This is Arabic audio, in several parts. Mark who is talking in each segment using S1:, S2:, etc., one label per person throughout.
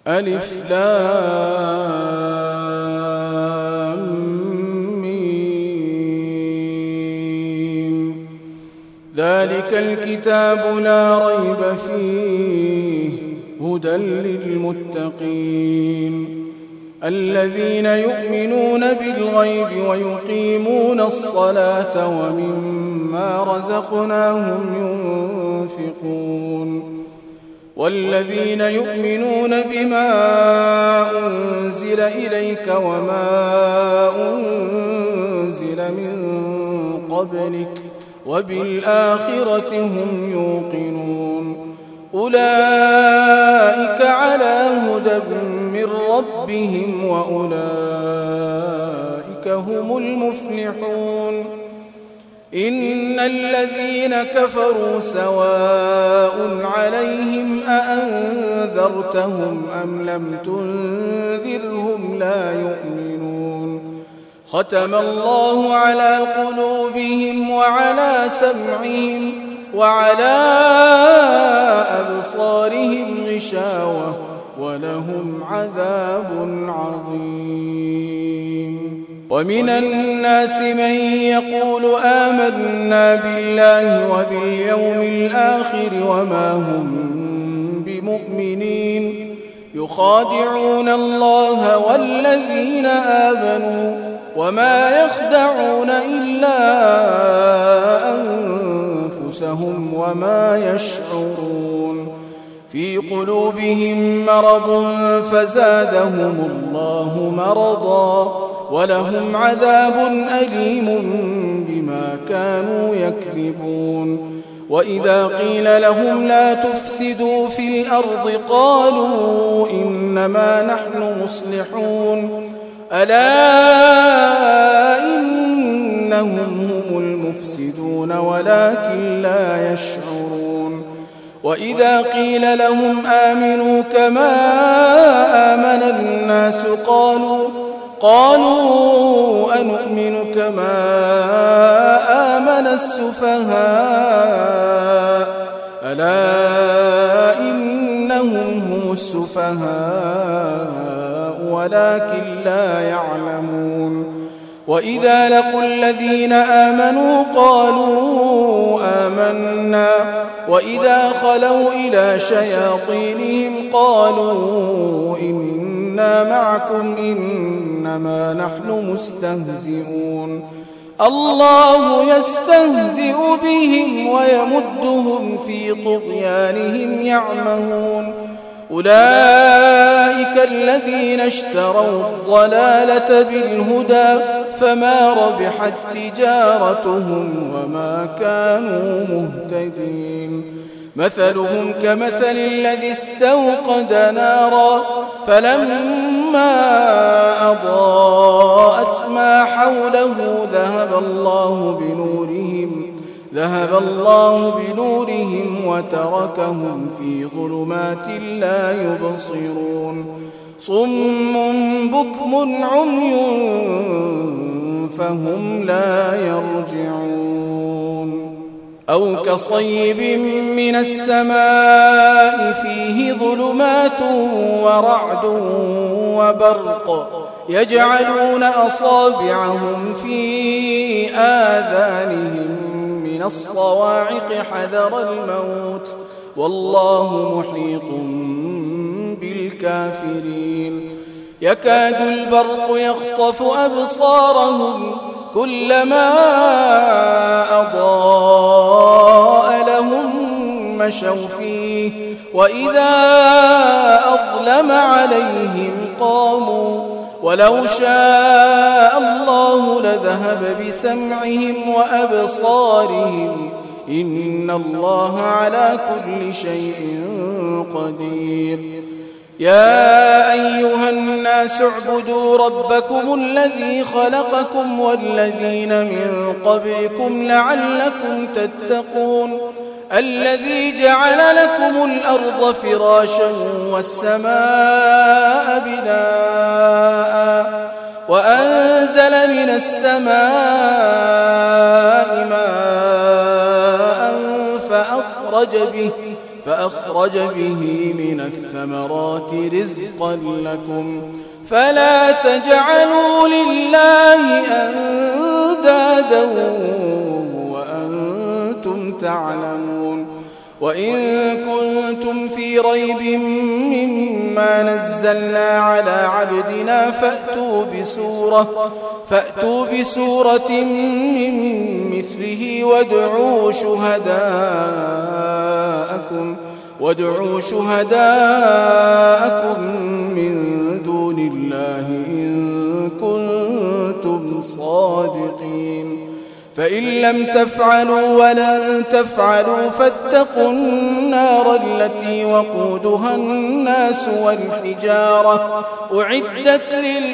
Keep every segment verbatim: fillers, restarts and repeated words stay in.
S1: ألف لام ميم. ذلك الكتاب لا ريب فيه هدى للمتقين الذين يؤمنون بالغيب ويقيمون الصلاة ومما رزقناهم ينفقون والذين يؤمنون بما أنزل إليك وما أنزل من قبلك وبالآخرة هم يوقنون أولئك على هدى من ربهم وأولئك هم المفلحون إن الذين كفروا سواء عليهم أأنذرتهم أم لم تنذرهم لا يؤمنون ختم الله على قلوبهم وعلى سمعهم وعلى أبصارهم غشاوة ولهم عذاب عظيم ومن الناس من يقول آمنا بالله وباليوم الآخر وما هم بمؤمنين يخادعون الله والذين آمنوا وما يخدعون إلا أنفسهم وما يشعرون في قلوبهم مرض فزادهم الله مرضا ولهم عذاب أليم بما كانوا يكذبون وإذا قيل لهم لا تفسدوا في الأرض قالوا إنما نحن مصلحون ألا إنهم هم المفسدون ولكن لا يشعرون وإذا قيل لهم آمنوا كما آمن الناس قالوا قالوا أنؤمن كما آمن السفهاء ألا إنهم هم السفهاء ولكن لا يعلمون وإذا لقوا الذين آمنوا قالوا آمنا وإذا خلوا إلى شياطينهم قالوا إنا معكم إنما نحن مستهزئون الله يستهزئ بهم ويمدهم في طغيانهم يعمهون أولئك الذين اشتروا الضلالة بالهدى فما ربحت تجارتهم وما كانوا مهتدين مثلهم كمثل الذي استوقد نارا فلما أضاءت ما حوله ذهب الله بنورهم ذهب الله بنورهم وتركهم في ظلمات لا يبصرون صم بكم عمي فهم لا يرجعون أو كصيب من السماء فيه ظلمات ورعد وبرق يجعلون أصابعهم في آذانهم من الصواعق حذر الموت والله محيط بالكافرين يكاد البرق يخطف أبصارهم كلما أضاء لهم مشوا فيه وإذا أظلم عليهم قاموا ولو شاء الله لذهب بسمعهم وأبصارهم إن الله على كل شيء قدير يا أيها الناس اعبدوا ربكم الذي خلقكم والذين من قبلكم لعلكم تتقون الذي جعل لكم الأرض فراشا والسماء بناء وأنزل من السماء ماء فأخرج به فأخرج به من الثمرات رزقا لكم فلا تجعلوا لله أندادا وأنتم تعلمون وإن كنتم في ريب مما نزلنا على عبدنا فأتوا بسورة, فأتوا بسورة من مثله وادعوا شهداءكم, وادعوا شهداءكم من دون الله إن كنتم صادقين فإن لم تفعلوا ولن تفعلوا فاتقوا النار التي وقودها الناس والحجارة أعدت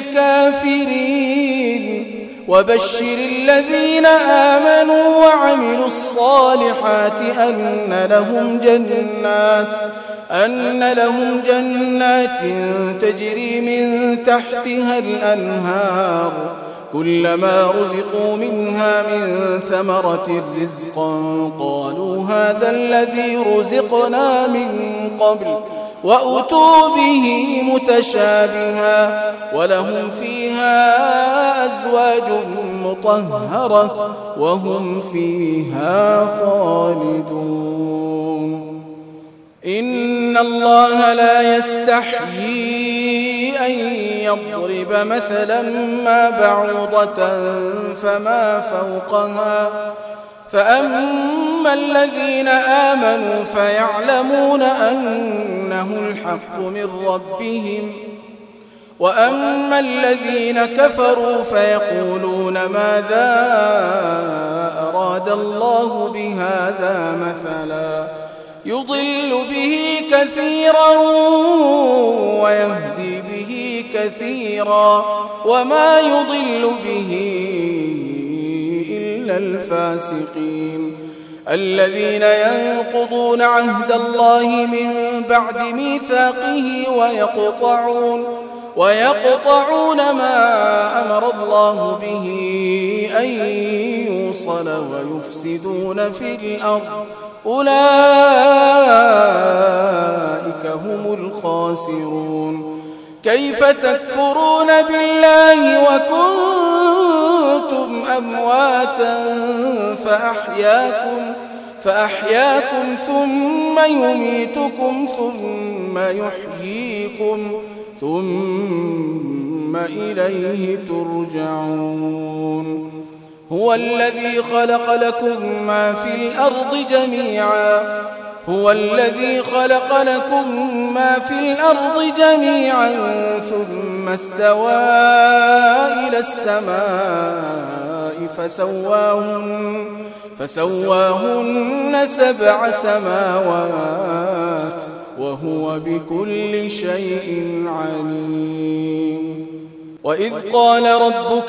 S1: للكافرين وبشر الذين آمنوا وعملوا الصالحات أن لهم جنات أن لهم جنات تجري من تحتها الأنهار كلما رزقوا منها من ثمرة رزقا قالوا هذا الذي رزقنا من قبل وأتوا به متشابها ولهم فيها أزواج مطهرة وهم فيها خالدون إن الله لا يستحيي أن يضرب مثلا ما بعوضة فما فوقها فأما الذين آمنوا فيعلمون أنه الحق من ربهم وأما الذين كفروا فيقولون ماذا أراد الله بهذا مثلا يضل به كثيرا ويهدي به كثيرا وما يضل به إلا الفاسقين الذين ينقضون عهد الله من بعد ميثاقه ويقطعون ويقطعون ما أمر الله به أن يوصل ويفسدون في الأرض أولئك هم الخاسرون كيف تكفرون بالله وكنتم أمواتا فأحياكم, فأحياكم ثم يميتكم ثم يحييكم ثم إليه ترجعون هو الذي خلق لكم ما في الأرض جميعا هو الذي خلق لكم ما في الأرض جميعا ثم استوى إلى السماء فسواهن, فسواهن سبع سماوات وهو بكل شيء عليم وإذ قال ربك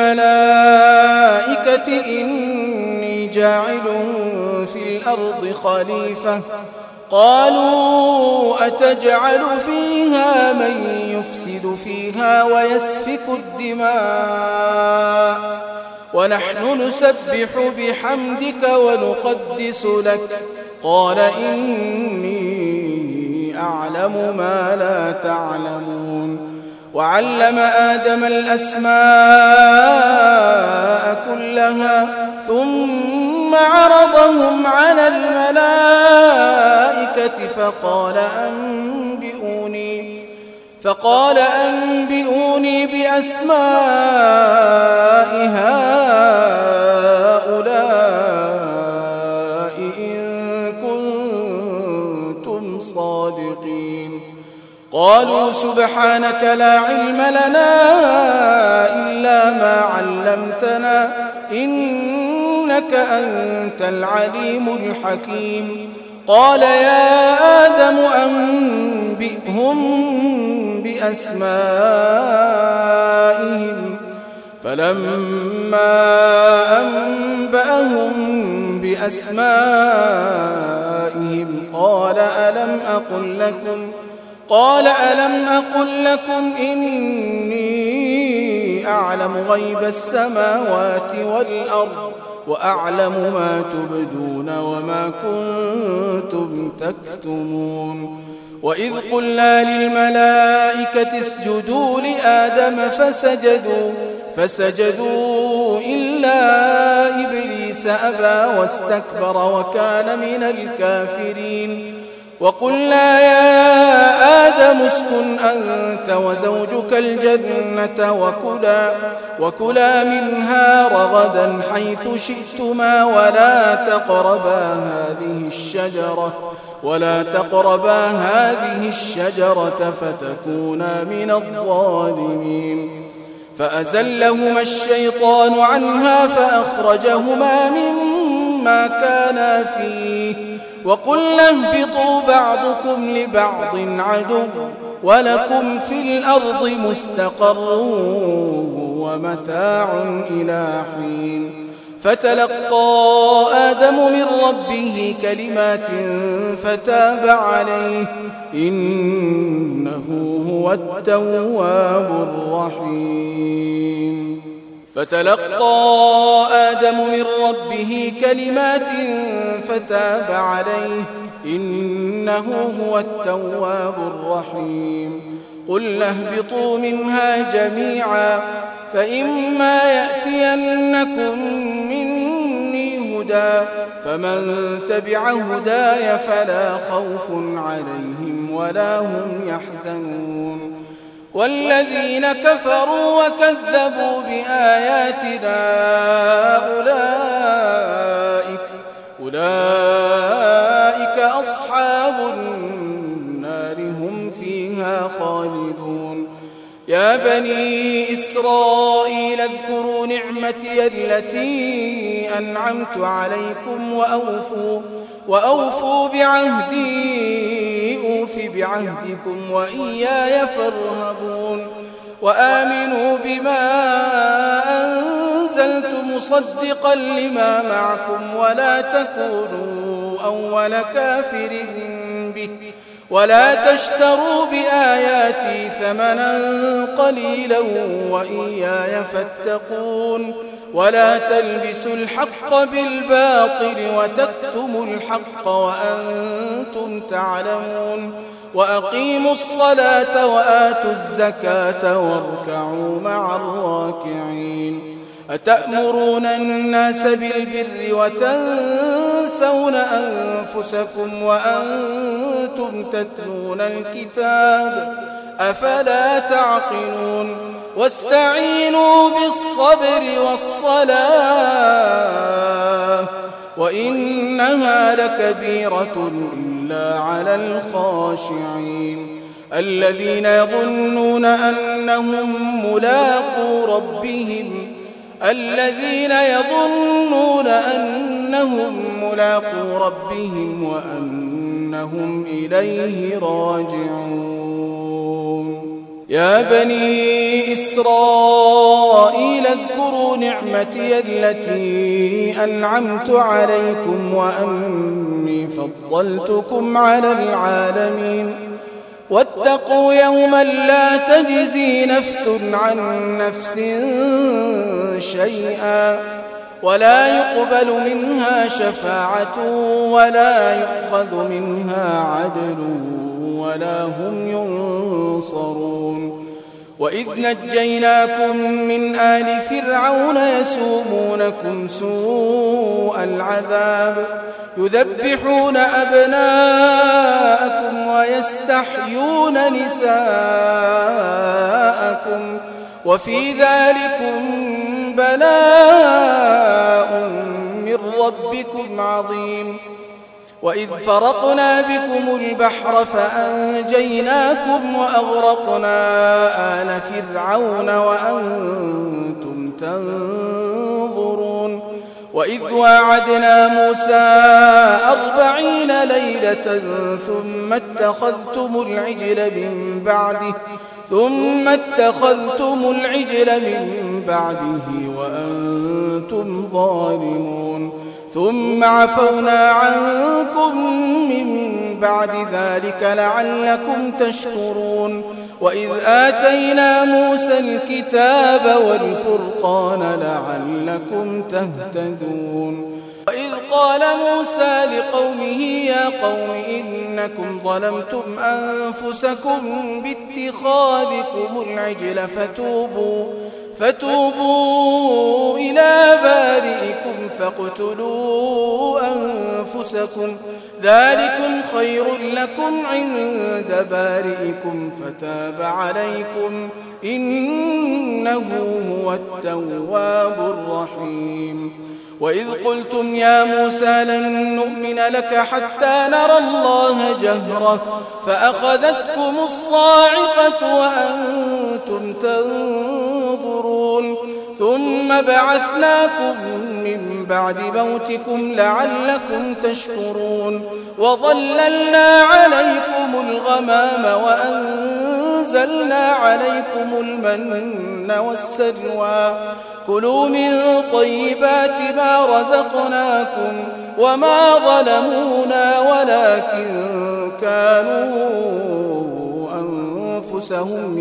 S1: للملائكة إني جاعل في الأرض خليفة قالوا أتجعل فيها من يفسد فيها ويسفك الدماء ونحن نسبح بحمدك ونقدس لك قال إني أعلم ما لا تعلمون وعلم آدم الأسماء كلها ثم عرضهم على الملائكة فقال أنبئوني فقال أنبئوني بأسماء هؤلاء إن كنتم صادقين قالوا سبحانك لا علم لنا إلا ما علمتنا إنك أنت العليم الحكيم قال يا آدم أنبئهم بأسمائهم فلما أنبأهم بأسمائهم قال ألم أقل لكم قال ألم أقل لكم إني أعلم غيب السماوات والأرض وأعلم ما تبدون وما كنتم تكتمون. وإذ قلنا للملائكة اسجدوا لآدم فسجدوا فسجدوا إلا إبليس أبى واستكبر وكان من الكافرين. وقلنا يا آدم اسكن أنت وزوجك الجنة وكلا, وكلا منها رغدا حيث شئتما ولا تقربا هذه الشجرة ولا تقربا هذه الشجرة فتكونا من الظالمين. فأزلهما الشيطان عنها فأخرجهما مما كانا فيه وقلنا اهبطوا بعضكم لبعض عدو ولكم في الأرض مستقر ومتاع إلى حين. فتلقى آدم من ربه كلمات فتاب عليه إنه هو التواب الرحيم. فتلقى آدم من ربه كلمات فتاب عليه إنه هو التواب الرحيم. قل اهبطوا منها جميعا فإما يأتينكم مني هدى فمن تبع هداي فلا خوف عليهم ولا هم يحزنون. والذين كفروا وكذبوا بآياتنا أولئك, أولئك أصحاب النار هم فيها خالدون. يا بني إسرائيل اذكروا نعمتي التي أنعمت عليكم وأوفوا, وأوفوا بعهدي أوف بعهدكم وإياي فارهبون. وآمنوا بما أنزلت مصدقا لما معكم ولا تكونوا أول كافر به ولا تشتروا بآياتي ثمنا قليلا وإياي فاتقون. ولا تلبسوا الحق بالباطل وتكتموا الحق وأنتم تعلمون. وأقيموا الصلاة وآتوا الزكاة واركعوا مع الراكعين. أتأمرون الناس بالبر وتنسون أنفسكم وأنتم تتلون الكتاب أفلا تعقلون. واستعينوا بالصبر والصلاة وإنها لكبيرة إلا على الخاشعين الذين يظنون أنهم ملاقو ربهم الذين يظنون أنهم ملاقو ربهم وأنهم إليه راجعون. يا بني إسرائيل اذكروا نعمتي التي أنعمت عليكم وأني فضلتكم على العالمين. واتقوا يوما لا تجزي نفس عن نفس شيئا ولا يقبل منها شفاعة ولا يؤخذ منها عدل ولا هم ينصرون. وإذ نجيناكم من آل فرعون يسومونكم سوء العذاب يذبحون أبناءكم ويستحيون نساءكم وفي ذلكم بلاء من ربكم عظيم. وإذ فرقنا بكم البحر فأنجيناكم وأغرقنا آل فرعون وأنتم تنظرون. وإذ واعدنا موسى أربعين ليلة ثم اتخذتم العجل من بعده ثم اتخذتم العجل من بعده وأنتم ظالمون. ثم عفونا عنكم من بعد ذلك لعلكم تشكرون. وإذ آتينا موسى الكتاب والفرقان لعلكم تهتدون وإذ قال موسى لقومه يا قوم إنكم ظلمتم أنفسكم باتخاذكم العجل فتوبوا فتوبوا إلى بارئكم فاقتلوا أنفسكم ذلكم خير لكم عند بارئكم فتاب عليكم إنه هو التواب الرحيم وإذ قلتم يا موسى لن نؤمن لك حتى نرى الله جهرة فأخذتكم الصاعقة وأنتم تنظرون ثم بعثناكم من بعد موتكم لعلكم تشكرون وظللنا عليكم الغمام وأنزلنا عليكم المن والسلوى كلوا من طيبات ما رزقناكم وما ظلمونا ولكن كانوا أنفسهم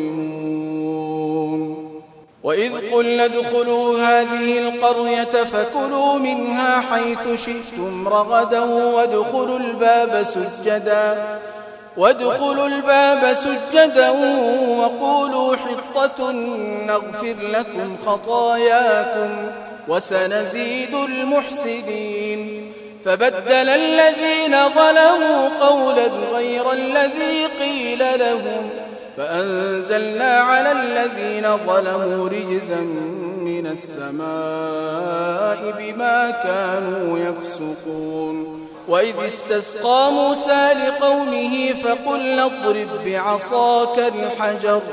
S1: يظلمون وإذ قلنا ادخلوا هذه القرية فكلوا منها حيث شئتم رغدا وادخلوا الباب سجدا وادخلوا الباب سجدا وقولوا حطة نغفر لكم خطاياكم وسنزيد المحسنين فبدل الذين ظلموا قولا غير الذي قيل لهم فأنزلنا على الذين ظلموا رجزا من السماء بما كانوا يفسقون وإذ استسقى موسى لقومه فقلنا اضرب بعصاك الحجر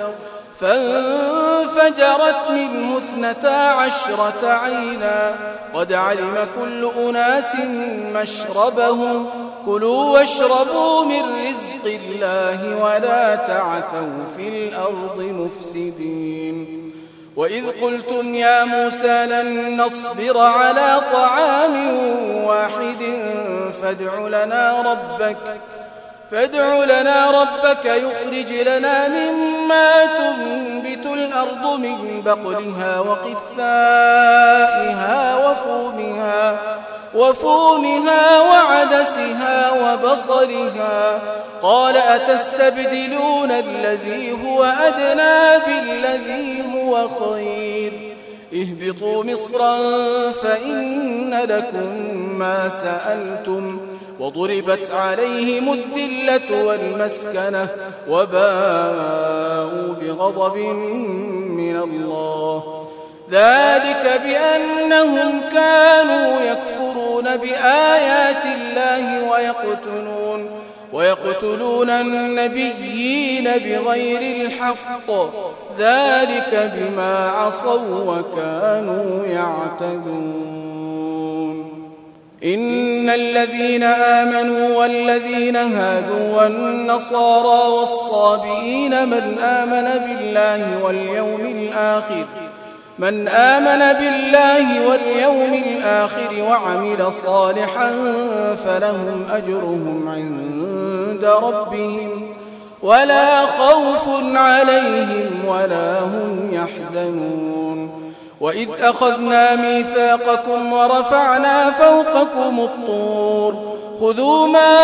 S1: فانفجرت منه اثنتا عشرة عينا قد علم كل أناس مشربهم كلوا واشربوا من رزق الله ولا تعثوا في الأرض مفسدين وإذ قلتم يا موسى لن نصبر على طعام واحد فادع لنا ربك فادع لنا ربك يخرج لنا مما تنبت الأرض من بقلها وقثائها وفومها وفومها وعدسها وبصلها قال أتستبدلون الذي هو أدنى بالذي هو خير اهبطوا مصرا فإن لكم ما سألتم وضربت عليهم الذلة والمسكنة وباءوا بغضب من الله ذلك بأنهم كانوا يكفرون بآيات الله ويقتلون ويقتلون النبيين بغير الحق ذلك بما عصوا وكانوا يعتدون إن الذين آمنوا والذين هادوا والنصارى والصابئين من آمن بالله واليوم الآخر من آمن بالله واليوم الآخر وعمل صالحا فلهم أجرهم عند ربهم ولا خوف عليهم ولا هم يحزنون وإذ أخذنا ميثاقكم ورفعنا فوقكم الطور خذوا ما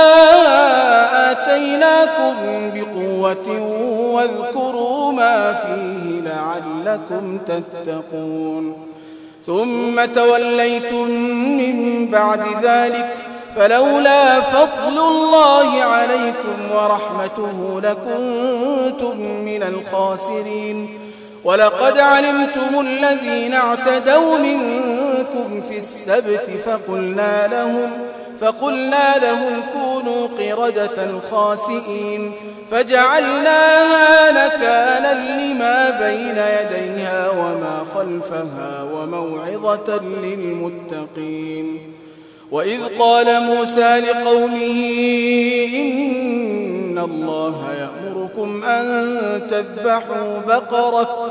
S1: آتيناكم بقوة واذكروا ما فيه لعلكم تتقون ثم توليتم من بعد ذلك فلولا فضل الله عليكم ورحمته لكنتم من الخاسرين ولقد علمتم الذين اعتدوا منكم في السبت فقلنا لهم فقلنا لهم كونوا قردة خاسئين فجعلناها نكالا لما بين يديها وما خلفها وموعظة للمتقين وإذ قال موسى لقومه إن الله يأمركم أن تذبحوا بقرة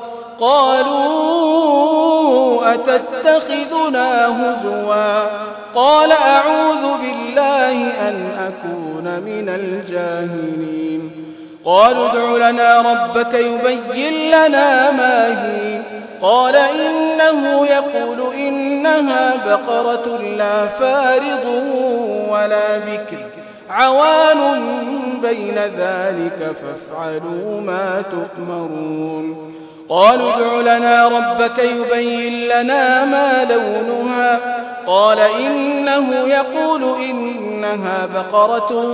S1: قالوا أتتخذنا هزوا قال أعوذ بالله أن أكون من الجاهلين قالوا ادع لنا ربك يبين لنا ما هي قال إنه يقول إنها بقرة لا فارض ولا بكر عوان بين ذلك فافعلوا ما تؤمرون قالوا ادع لنا ربك يبين لنا ما لونها قال إنه يقول إنها بقرة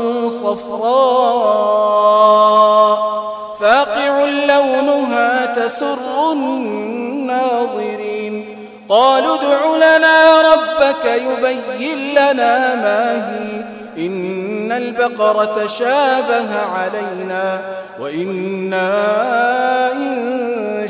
S1: صفراء فاقع لونها تسر الناظرين قالوا ادع لنا ربك يبين لنا ما هي إن البقرة شابه علينا وإنا إن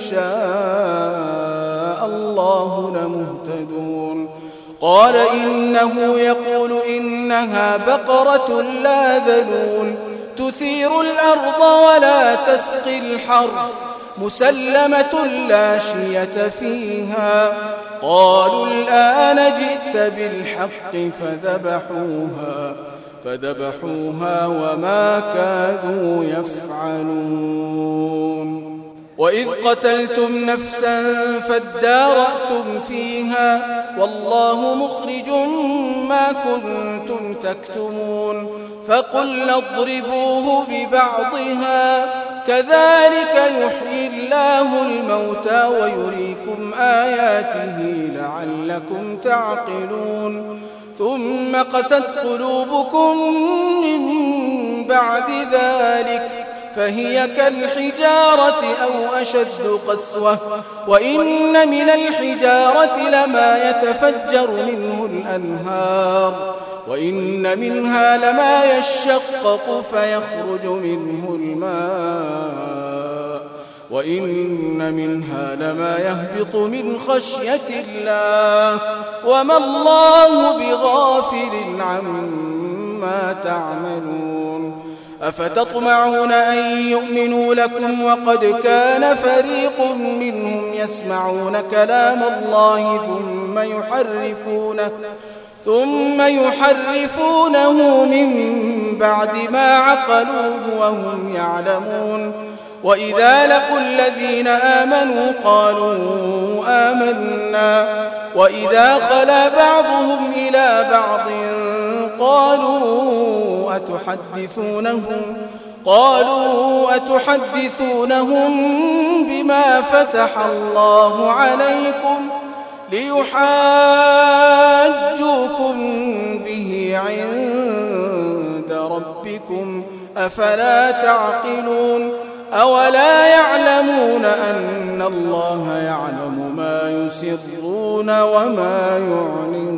S1: شاء الله لمهتدون قال إنه يقول إنها بقرة لا ذلول تثير الأرض ولا تسقي الحرث مسلمة لا شية فيها قالوا الآن جئت بالحق فذبحوها فذبحوها وما كادوا يفعلون وإذ قتلتم نفسا فادارأتم فيها والله مخرج ما كنتم تكتمون فقلنا اضربوه ببعضها كذلك يحيي الله الموتى ويريكم آياته لعلكم تعقلون ثم قست قلوبكم من بعد ذلك فهي كالحجارة أو أشد قسوة وإن من الحجارة لما يتفجر منه الأنهار وإن منها لما يشقق فيخرج منه الماء وإن منها لما يهبط من خشية الله وما الله بغافل عما تعملون أفتطمعون أن يؤمنوا لكم وقد كان فريق منهم يسمعون كلام الله ثم يحرفونه ثم يحرفونه من بعد ما عقلوه وهم يعلمون وإذا لقوا الذين آمنوا قالوا آمنا وإذا خلا بعضهم إلى بعض قالوا أتحدثونهم قالوا أتحدثونهم بما فتح الله عليكم ليحاجوكم به عند ربكم أفلا تعقلون أولا يعلمون أن الله يعلم ما يسرون وما يعلنون